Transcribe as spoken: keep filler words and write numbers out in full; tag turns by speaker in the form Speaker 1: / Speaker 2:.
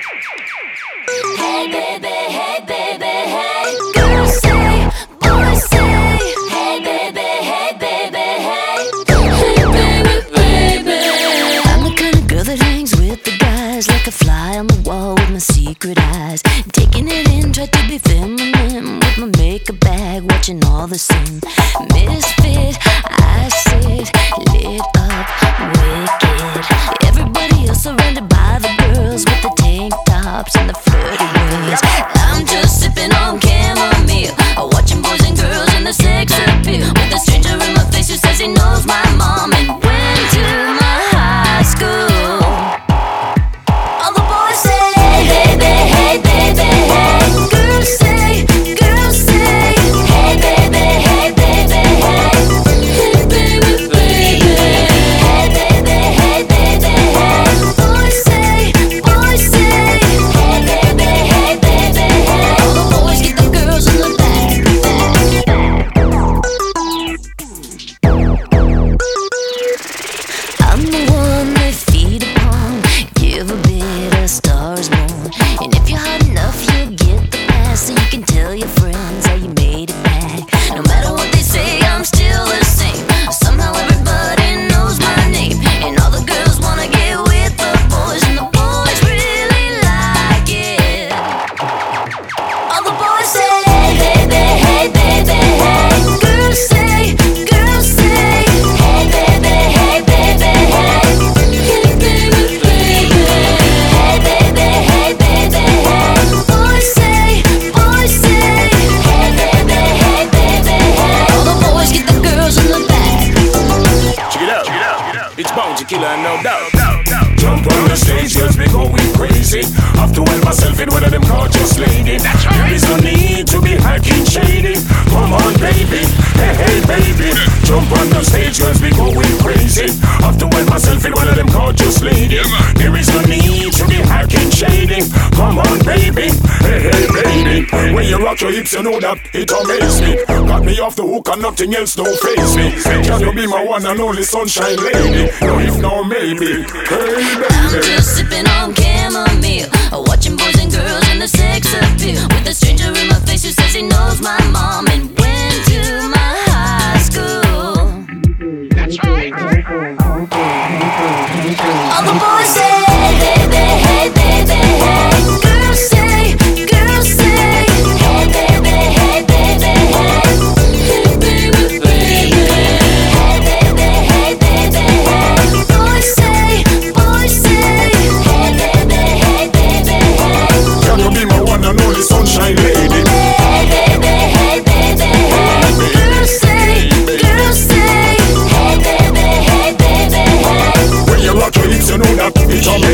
Speaker 1: Hey baby, hey baby, hey. Girls say, boys say. Hey baby, hey baby, hey. Hey baby, baby. I'm the kind of girl that hangs with the guys, like a fly on the wall with my secret eyes. Taking it in, try to be feminine with my makeup bag, watching all the sin. Misfit, I sit lit up, wicked. Everybody else surrounded by the girls with the tank tops and the flirty ways. I'm just sipping on chamomile, watching boys and girls in the sex appeal, with a stranger in my face who says he knows my mom and went to my high school. All the boys say, hey baby, hey baby, hey. Girls say, girls say, hey baby, hey baby, hey. Hey baby, baby. Hey baby, hey baby, hey. Boys say, boys say, hey baby, hey baby, hey. All the boys get the girls in the back. I'm the one they feed upon, give a bit, a star is born. And if you're hot enough, you'll get the pass, so you can tell your friends how you made it back. No matter what they say, I'm still the same. Somehow everybody knows my name, and all the girls wanna get with the boys, and the boys really like it. All the boys say, hey baby, hey baby, hey. Girls say, girls say, hey baby, hey baby, hey. Hey baby, baby. Hey baby, hey baby, hey. Boys say, boys say, hey baby, hey baby, hey. All the boys get the girls in the back.
Speaker 2: Check it out, check it out. It's Bounty Killer, no doubt. Jump on the stage, girls be going crazy. Have to help myself in one of them gorgeous ladies. There is no need to be hacking shady. Come on, baby, hey, hey, baby. Jump on the stage, girls be going crazy. Have to help myself in one of them gorgeous ladies. There is no need to be hacking shady. Come on, baby, hey, hey, baby. When you rock your hips, you know that it amazes me. Got me off the hook and nothing else don't face me. Can you be my one and only sunshine lady? No, if no, maybe. Hey,
Speaker 1: I'm just sipping on chamomile, watching boys and girls in the sex appeal, with a stranger in my face who says he knows my mom and went to my high school. That's right. All the boys say, hey baby, hey baby, hey. Girls say, girls say, hey baby, hey baby, hey. Hey baby, baby. Hey baby, hey baby, hey. Boys say, boys say, hey baby, hey baby, hey.
Speaker 2: can you be my one and only sunshine lady?
Speaker 1: Hey baby, hey baby, hey. Girls say, girls say, hey baby, hey baby, hey.
Speaker 2: When you rock your hips, you know that it's amazing.